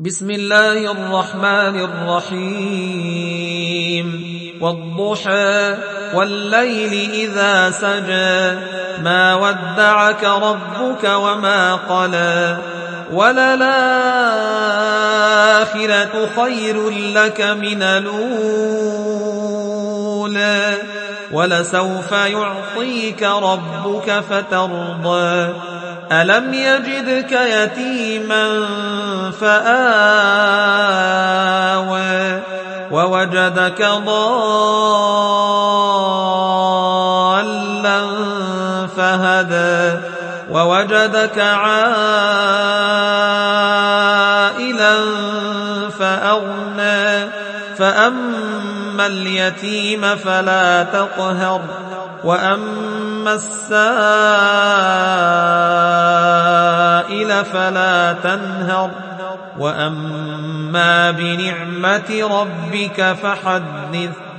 بسم الله الرحمن الرحيم والضحى والليل إذا سجى ما ودعك ربك وما قلى وللآخرة خير لك من الأولى ولسوف يعطيك ربك فترضى ألم يجدك يتيما فآوى ووجدك ضالا فهدى ووجدك عائلا فأغنى فأما اليتيم فلا تقهر وأما السائل فلا تنهر وأما بنعمة ربك فحدث